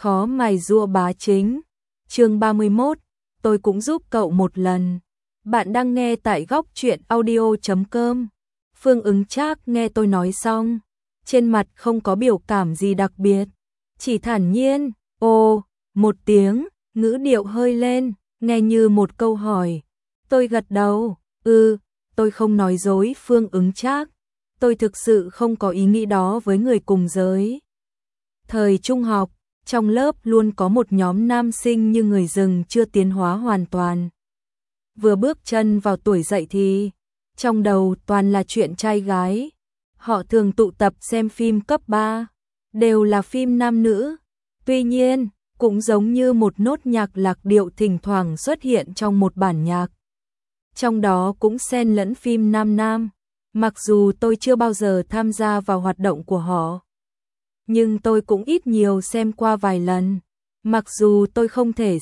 Khó mài rua bá chính. Chương 31, tôi cũng giúp cậu một lần. Bạn đang nghe tại góc truyện audio.com. Phương Ứng Trác nghe tôi nói xong, trên mặt không có biểu cảm gì đặc biệt, chỉ thản nhiên, ồ, một tiếng, ngữ điệu hơi lên, nghe như một câu hỏi. Tôi gật đầu, tôi không nói dối Phương Ứng Trác, tôi thực sự không có ý nghĩ đó với người cùng giới. Thời trung học, trong lớp luôn có một nhóm nam sinh như người rừng chưa tiến hóa hoàn toàn. Vừa bước chân vào tuổi dậy thì, trong đầu toàn là chuyện trai gái. Họ thường tụ tập xem phim cấp 3, đều là phim nam nữ. Tuy nhiên, cũng giống như một nốt nhạc lạc điệu thỉnh thoảng xuất hiện trong một bản nhạc. Trong đó cũng xen lẫn phim nam nam, mặc dù tôi chưa bao giờ tham gia vào hoạt động của họ. Nhưng tôi cũng ít nhiều xem qua vài lần, mặc dù tôi không thể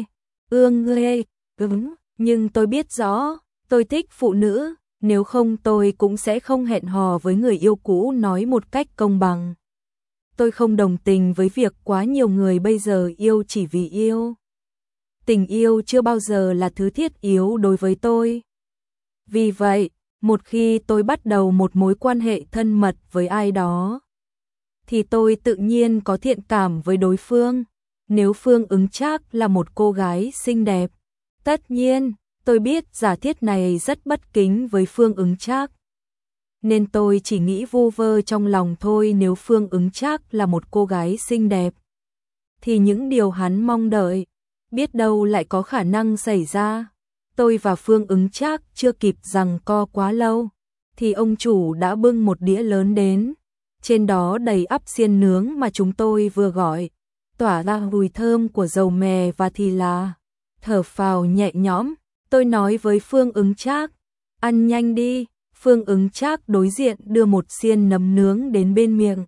nhưng tôi biết rõ, tôi thích phụ nữ, nếu không tôi cũng sẽ không hẹn hò với người yêu cũ nói một cách công bằng. Tôi không đồng tình với việc quá nhiều người bây giờ yêu chỉ vì yêu. Tình yêu chưa bao giờ là thứ thiết yếu đối với tôi. Vì vậy, một khi tôi bắt đầu một mối quan hệ thân mật với ai đó, thì tôi tự nhiên có thiện cảm với đối phương. Nếu Phương Ứng Trác là một cô gái xinh đẹp, tất nhiên, tôi biết giả thiết này rất bất kính với Phương Ứng Trác. Nên tôi chỉ nghĩ vu vơ trong lòng thôi. Nếu Phương Ứng Trác là một cô gái xinh đẹp, thì những điều hắn mong đợi, biết đâu lại có khả năng xảy ra. Tôi và Phương Ứng Trác chưa kịp giằng co quá lâu, thì ông chủ đã bưng một đĩa lớn đến. Trên đó đầy ắp xiên nướng mà chúng tôi vừa gọi, tỏa ra mùi thơm của dầu mè và thì là. Thở phào nhẹ nhõm, tôi nói với Phương Ứng Trác, ăn nhanh đi. Phương Ứng Trác đối diện đưa một xiên nấm nướng đến bên miệng,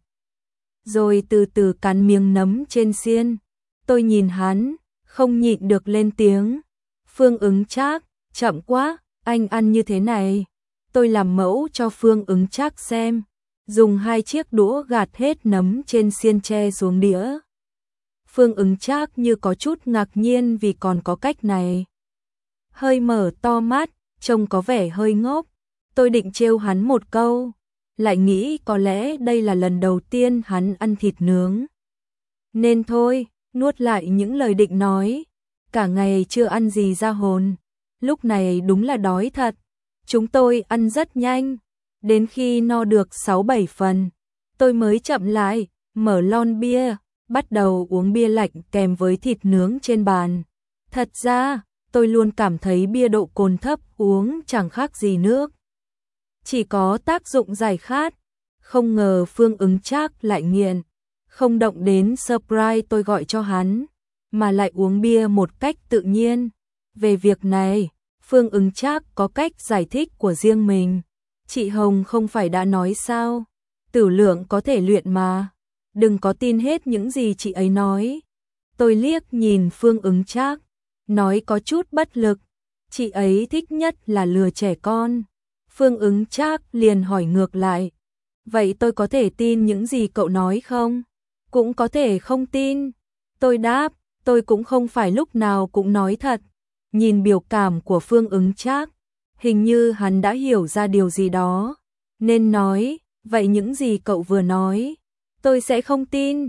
rồi từ từ cắn miếng nấm trên xiên. Tôi nhìn hắn, không nhịn được lên tiếng. Phương Ứng Trác, chậm quá, anh ăn như thế này. Tôi làm mẫu cho Phương Ứng Trác xem, dùng 2 chiếc đũa gạt hết nấm trên xiên tre xuống đĩa. Phương Ứng Trác như có chút ngạc nhiên vì còn có cách này. Hơi mở to mắt, trông có vẻ hơi ngốc. Tôi định trêu hắn một câu, lại nghĩ có lẽ đây là lần đầu tiên hắn ăn thịt nướng. Nên thôi, nuốt lại những lời định nói. Cả ngày chưa ăn gì ra hồn, lúc này đúng là đói thật. Chúng tôi ăn rất nhanh, đến khi no được 6-7 phần, tôi mới chậm lại, mở lon bia, bắt đầu uống bia lạnh kèm với thịt nướng trên bàn. Thật ra, tôi luôn cảm thấy bia độ cồn thấp uống chẳng khác gì nước, chỉ có tác dụng giải khát. Không ngờ Phương Ứng Trác lại nghiện, không động đến surprise tôi gọi cho hắn, mà lại uống bia một cách tự nhiên. Về việc này, Phương Ứng Trác có cách giải thích của riêng mình. Chị Hồng không phải đã nói sao, tử lượng có thể luyện mà, đừng có tin hết những gì chị ấy nói. Tôi liếc nhìn Phương Ứng Trác, nói có chút bất lực, chị ấy thích nhất là lừa trẻ con. Phương Ứng Trác liền hỏi ngược lại, vậy tôi có thể tin những gì cậu nói không? Cũng có thể không tin. Tôi đáp, tôi cũng không phải lúc nào cũng nói thật. Nhìn biểu cảm của Phương Ứng Trác, hình như hắn đã hiểu ra điều gì đó, nên nói, vậy những gì cậu vừa nói, tôi sẽ không tin.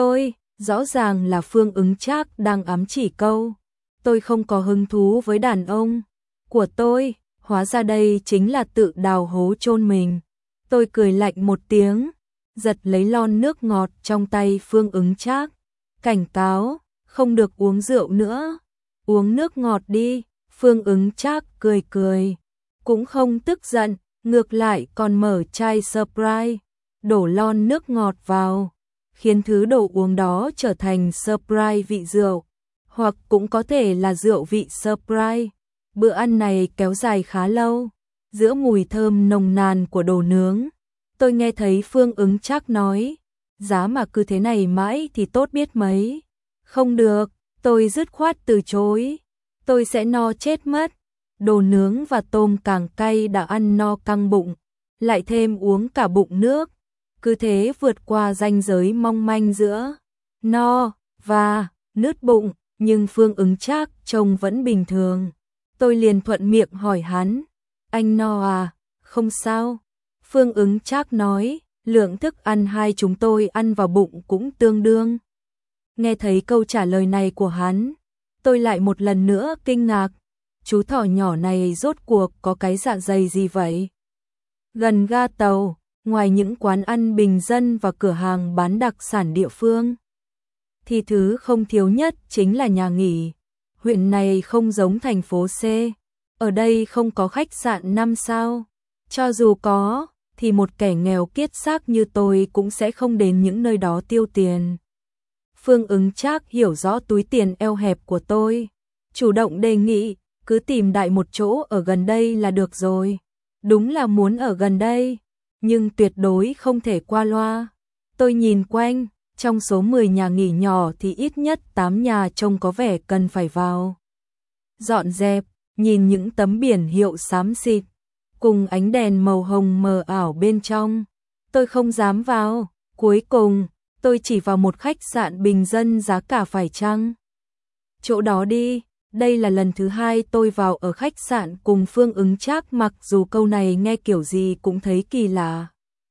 Rõ ràng là Phương Ứng Trác đang ám chỉ câu, tôi không có hứng thú với đàn ông của tôi, hóa ra đây chính là tự đào hố chôn mình. Tôi cười lạnh một tiếng, giật lấy lon nước ngọt trong tay Phương Ứng Trác, cảnh cáo, không được uống rượu nữa, uống nước ngọt đi. Phương Ứng Trác cười cười, cũng không tức giận, ngược lại còn mở chai surprise, đổ lon nước ngọt vào, khiến thứ đồ uống đó trở thành surprise vị rượu, hoặc cũng có thể là rượu vị surprise. Bữa ăn này kéo dài khá lâu, giữa mùi thơm nồng nàn của đồ nướng, tôi nghe thấy Phương Ứng Trác nói, giá mà cứ thế này mãi thì tốt biết mấy. Không được, tôi dứt khoát từ chối, tôi sẽ no chết mất. Đồ nướng và tôm càng cay đã ăn no căng bụng, lại thêm uống cả bụng nước, cứ thế vượt qua ranh giới mong manh giữa no và nứt bụng, nhưng Phương Ứng Trác trông vẫn bình thường. Tôi liền thuận miệng hỏi hắn, anh no à? Không sao. Phương Ứng Trác nói, lượng thức ăn hai chúng tôi ăn vào bụng cũng tương đương. Nghe thấy câu trả lời này của hắn, tôi lại một lần nữa kinh ngạc. Chú thỏ nhỏ này rốt cuộc có cái dạ dày gì vậy? Gần ga tàu, ngoài những quán ăn bình dân và cửa hàng bán đặc sản địa phương, thì thứ không thiếu nhất chính là nhà nghỉ. Huyện này không giống thành phố C, ở đây không có khách sạn 5 sao. Cho dù có, thì một kẻ nghèo kiết xác như tôi cũng sẽ không đến những nơi đó tiêu tiền. Phương Ứng Trác hiểu rõ túi tiền eo hẹp của tôi, chủ động đề nghị, cứ tìm đại một chỗ ở gần đây là được rồi. Đúng là muốn ở gần đây, nhưng tuyệt đối không thể qua loa. Tôi nhìn quanh, trong số 10 nhà nghỉ nhỏ thì ít nhất 8 nhà trông có vẻ cần phải vào dọn dẹp, nhìn những tấm biển hiệu xám xịt, cùng ánh đèn màu hồng mờ ảo bên trong. Tôi không dám vào, cuối cùng, tôi chỉ vào một khách sạn bình dân giá cả phải chăng. Chỗ đó đi, đây là lần thứ hai tôi vào ở khách sạn cùng Phương Ứng Trác, mặc dù câu này nghe kiểu gì cũng thấy kỳ lạ.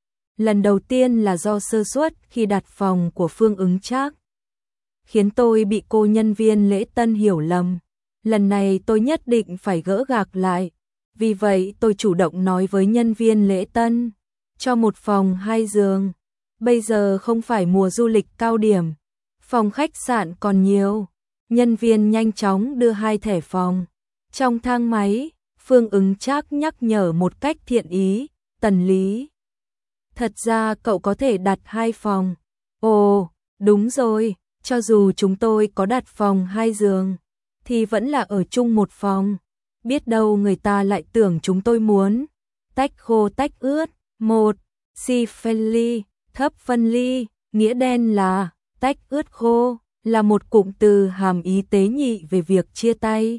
Lần đầu tiên là do sơ suất khi đặt phòng của Phương Ứng Trác, khiến tôi bị cô nhân viên lễ tân hiểu lầm. Lần này tôi nhất định phải gỡ gạc lại. Vì vậy tôi chủ động nói với nhân viên lễ tân, cho một phòng 2 giường. Bây giờ không phải mùa du lịch cao điểm, phòng khách sạn còn nhiều. Nhân viên nhanh chóng đưa 2 thẻ phòng. Trong thang máy, Phương Ứng Trác nhắc nhở một cách thiện ý, Tần Lý, thật ra cậu có thể đặt 2 phòng. Ồ, đúng rồi, cho dù chúng tôi có đặt phòng 2 giường, thì vẫn là ở chung một phòng. Biết đâu người ta lại tưởng chúng tôi muốn tách khô tách ướt. Một, si phân ly, thấp phân ly, nghĩa đen là tách ướt khô, là một cụm từ hàm ý tế nhị về việc chia tay,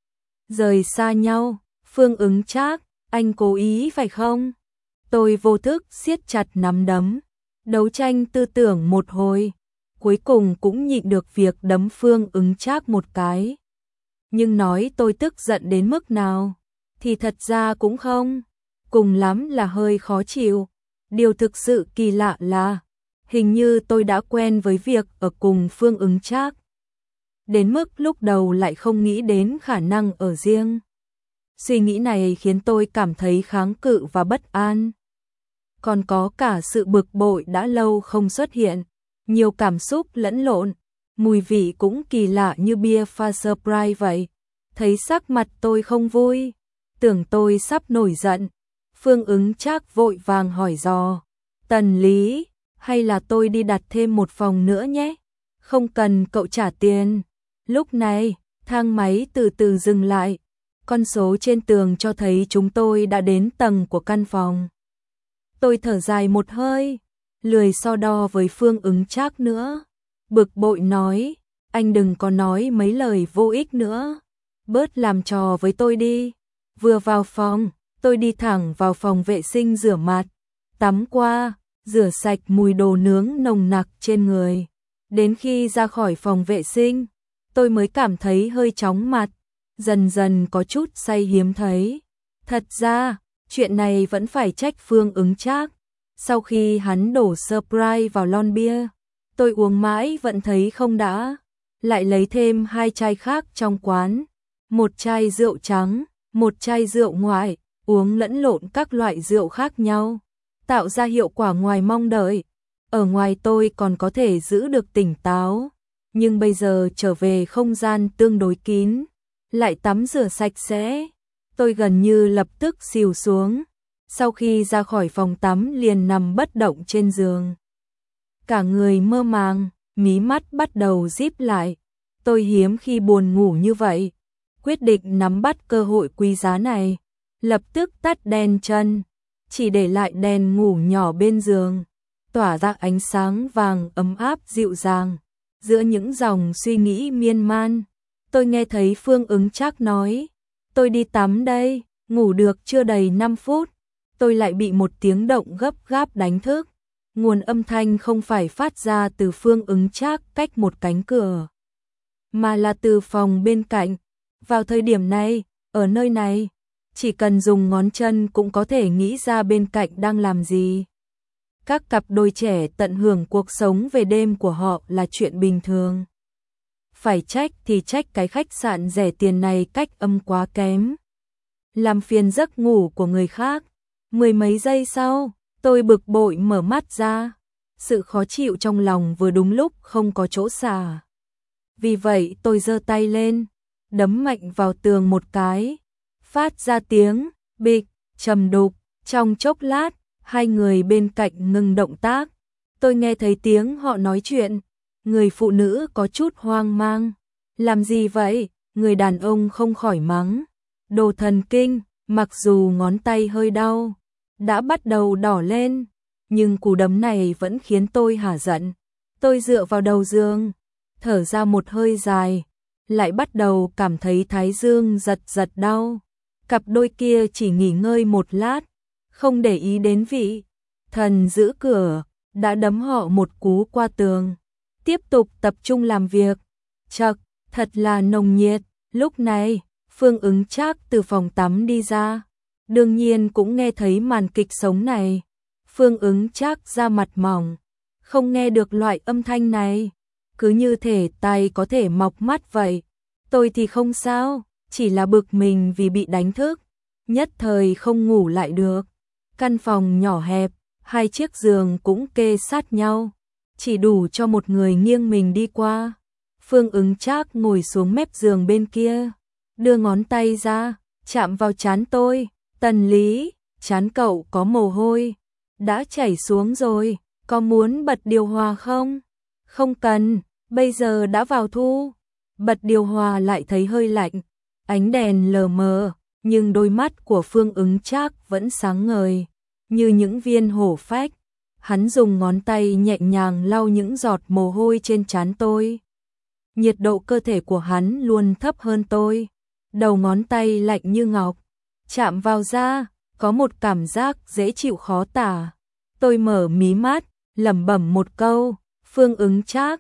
rời xa nhau. Phương Ứng Trác, anh cố ý phải không? Tôi vô thức siết chặt nắm đấm, đấu tranh tư tưởng một hồi, cuối cùng cũng nhịn được việc đấm Phương Ứng Trác một cái. Nhưng nói tôi tức giận đến mức nào, thì thật ra cũng không, cùng lắm là hơi khó chịu. Điều thực sự kỳ lạ là, hình như tôi đã quen với việc ở cùng Phương Ứng Trác, đến mức lúc đầu lại không nghĩ đến khả năng ở riêng. Suy nghĩ này khiến tôi cảm thấy kháng cự và bất an. Còn có cả sự bực bội đã lâu không xuất hiện, nhiều cảm xúc lẫn lộn, mùi vị cũng kỳ lạ như bia pha Sprite vậy. Thấy sắc mặt tôi không vui, tưởng tôi sắp nổi giận, Phương Ứng Trác vội vàng hỏi dò, Tần Lý, hay là tôi đi đặt thêm một phòng nữa nhé? Không cần cậu trả tiền. Lúc này, thang máy từ từ dừng lại, con số trên tường cho thấy chúng tôi đã đến tầng của căn phòng. Tôi thở dài một hơi, lười so đo với Phương Ứng Trác nữa, bực bội nói, anh đừng có nói mấy lời vô ích nữa, bớt làm trò với tôi đi. Vừa vào phòng, tôi đi thẳng vào phòng vệ sinh rửa mặt, tắm qua, rửa sạch mùi đồ nướng nồng nặc trên người. Đến khi ra khỏi phòng vệ sinh, tôi mới cảm thấy hơi chóng mặt, dần dần có chút say hiếm thấy. Thật ra, chuyện này vẫn phải trách Phương Ứng Trác. Sau khi hắn đổ Sprite vào lon bia, tôi uống mãi vẫn thấy không đã, lại lấy thêm 2 chai khác trong quán, một chai rượu trắng, một chai rượu ngoại, uống lẫn lộn các loại rượu khác nhau, tạo ra hiệu quả ngoài mong đợi. Ở ngoài tôi còn có thể giữ được tỉnh táo, nhưng bây giờ trở về không gian tương đối kín, lại tắm rửa sạch sẽ, tôi gần như lập tức xỉu xuống. Sau khi ra khỏi phòng tắm liền nằm bất động trên giường, cả người mơ màng, mí mắt bắt đầu díp lại. Tôi hiếm khi buồn ngủ như vậy, quyết định nắm bắt cơ hội quý giá này, lập tức tắt đèn chân, chỉ để lại đèn ngủ nhỏ bên giường, tỏa ra ánh sáng vàng ấm áp dịu dàng. Giữa những dòng suy nghĩ miên man, tôi nghe thấy Phương Ứng Trác nói, tôi đi tắm đây. Ngủ được chưa đầy 5 phút, tôi lại bị một tiếng động gấp gáp đánh thức. Nguồn âm thanh không phải phát ra từ Phương Ứng Trác cách một cánh cửa, mà là từ phòng bên cạnh. Vào thời điểm này, ở nơi này, chỉ cần dùng ngón chân cũng có thể nghĩ ra bên cạnh đang làm gì. Các cặp đôi trẻ tận hưởng cuộc sống về đêm của họ là chuyện bình thường. Phải trách thì trách cái khách sạn rẻ tiền này cách âm quá kém, làm phiền giấc ngủ của người khác. Mười mấy giây sau, tôi bực bội mở mắt ra. Sự khó chịu trong lòng vừa đúng lúc không có chỗ xả. Vì vậy tôi giơ tay lên, đấm mạnh vào tường một cái, phát ra tiếng bịch trầm đục. Trong chốc lát, hai người bên cạnh ngừng động tác. Tôi nghe thấy tiếng họ nói chuyện. Người phụ nữ có chút hoang mang. Làm gì vậy? Người đàn ông không khỏi mắng. Đồ thần kinh. Mặc dù ngón tay hơi đau, đã bắt đầu đỏ lên, nhưng cú đấm này vẫn khiến tôi hả giận. Tôi dựa vào đầu giường, thở ra một hơi dài, lại bắt đầu cảm thấy thái dương giật giật đau. Cặp đôi kia chỉ nghỉ ngơi một lát, không để ý đến vị thần giữ cửa, đã đấm họ một cú qua tường. Tiếp tục tập trung làm việc. Chậc, thật là nồng nhiệt. Lúc này, Phương Ứng Trác từ phòng tắm đi ra. Đương nhiên cũng nghe thấy màn kịch sống này. Phương Ứng Trác da mặt mỏng, không nghe được loại âm thanh này. Cứ như thể tai có thể mọc mắt vậy. Tôi thì không sao, chỉ là bực mình vì bị đánh thức. Nhất thời không ngủ lại được. Căn phòng nhỏ hẹp, hai chiếc giường cũng kê sát nhau, chỉ đủ cho một người nghiêng mình đi qua. Phương Ứng Trác ngồi xuống mép giường bên kia, đưa ngón tay ra, chạm vào trán tôi. Tần Lý, trán cậu có mồ hôi, đã chảy xuống rồi, có muốn bật điều hòa không? Không cần, bây giờ đã vào thu. Bật điều hòa lại thấy hơi lạnh, ánh đèn lờ mờ, nhưng đôi mắt của Phương Ứng Trác vẫn sáng ngời, như những viên hổ phách. Hắn dùng ngón tay nhẹ nhàng lau những giọt mồ hôi trên trán tôi. Nhiệt độ cơ thể của hắn luôn thấp hơn tôi. Đầu ngón tay lạnh như ngọc, chạm vào da, có một cảm giác dễ chịu khó tả. Tôi mở mí mắt, lẩm bẩm một câu, Phương Ứng Trác,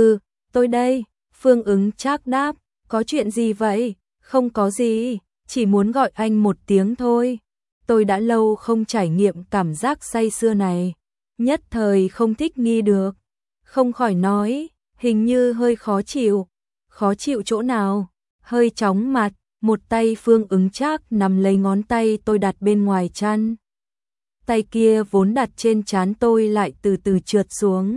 tôi đây. Phương Ứng Trác đáp, có chuyện gì vậy? Không có gì, chỉ muốn gọi anh một tiếng thôi. Tôi đã lâu không trải nghiệm cảm giác say sưa này, nhất thời không thích nghi được. Không khỏi nói, hình như hơi khó chịu. Khó chịu chỗ nào? Hơi chóng mặt. Một tay Phương Ứng Trác nắm lấy ngón tay tôi đặt bên ngoài chăn. Tay kia vốn đặt trên trán tôi lại từ từ trượt xuống.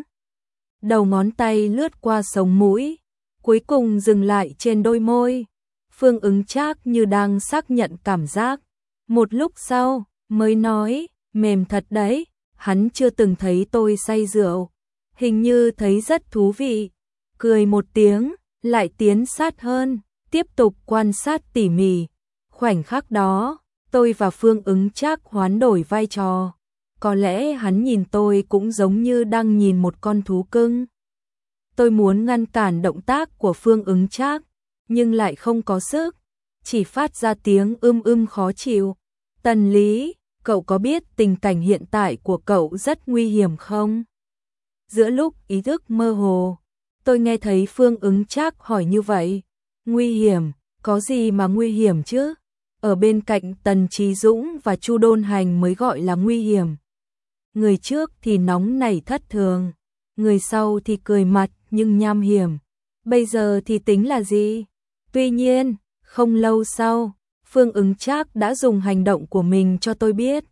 Đầu ngón tay lướt qua sống mũi, cuối cùng dừng lại trên đôi môi. Phương Ứng Trác như đang xác nhận cảm giác. Một lúc sau, mới nói, mềm thật đấy. Hắn chưa từng thấy tôi say rượu, hình như thấy rất thú vị. Cười một tiếng, lại tiến sát hơn, tiếp tục quan sát tỉ mỉ. Khoảnh khắc đó, tôi và Phương Ứng Trác hoán đổi vai trò. Có lẽ hắn nhìn tôi cũng giống như đang nhìn một con thú cưng. Tôi muốn ngăn cản động tác của Phương Ứng Trác, nhưng lại không có sức, chỉ phát ra tiếng khó chịu. Tần Lý, cậu có biết tình cảnh hiện tại của cậu rất nguy hiểm không? Giữa lúc ý thức mơ hồ, tôi nghe thấy Phương Ứng Trác hỏi như vậy. Nguy hiểm, có gì mà nguy hiểm chứ? Ở bên cạnh Tần Trí Dũng và Chu Đôn Hành mới gọi là nguy hiểm. Người trước thì nóng nảy thất thường, người sau thì cười mặt nhưng nham hiểm. Bây giờ thì tính là gì? Tuy nhiên, không lâu sau, Phương Ứng Trác đã dùng hành động của mình cho tôi biết.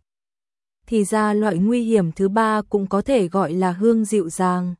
Thì ra loại nguy hiểm thứ ba cũng có thể gọi là hương dịu dàng.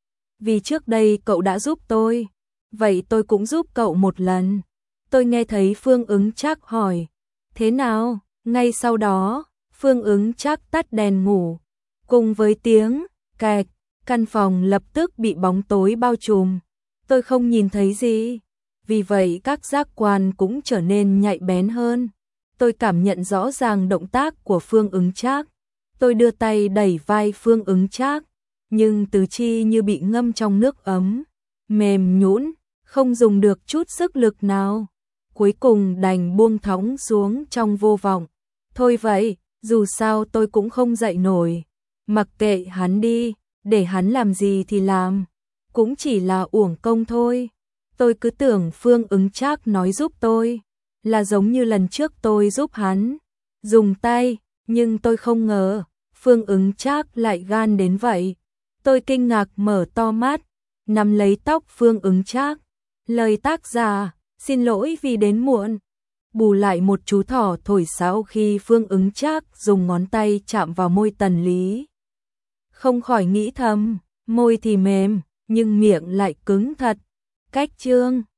Vì trước đây cậu đã giúp tôi, vậy tôi cũng giúp cậu một lần. Tôi nghe thấy Phương Ứng Trác hỏi, thế nào? Ngay sau đó, Phương Ứng Trác tắt đèn ngủ. Cùng với tiếng kẹt, căn phòng lập tức bị bóng tối bao trùm. Tôi không nhìn thấy gì, vì vậy các giác quan cũng trở nên nhạy bén hơn. Tôi cảm nhận rõ ràng động tác của Phương Ứng Trác. Tôi đưa tay đẩy vai Phương Ứng Trác, nhưng tứ chi như bị ngâm trong nước ấm, mềm nhũn, không dùng được chút sức lực nào. Cuối cùng đành buông thõng xuống trong vô vọng. Thôi vậy, dù sao tôi cũng không dậy nổi, Mặc kệ hắn đi, để hắn làm gì thì làm, cũng chỉ là uổng công thôi. Tôi cứ tưởng Phương Ứng Trác nói giúp tôi, là giống như lần trước tôi giúp hắn dùng tay, nhưng tôi không ngờ Phương Ứng Trác lại gan đến vậy. Tôi kinh ngạc mở to mắt, nắm lấy tóc Phương Ứng Trác. Lời tác giả, xin lỗi vì đến muộn. Bù lại một chú thỏ thổi sáo khi Phương Ứng Trác dùng ngón tay chạm vào môi Tần Lý. Không khỏi nghĩ thầm, môi thì mềm, nhưng miệng lại cứng thật. Cách chương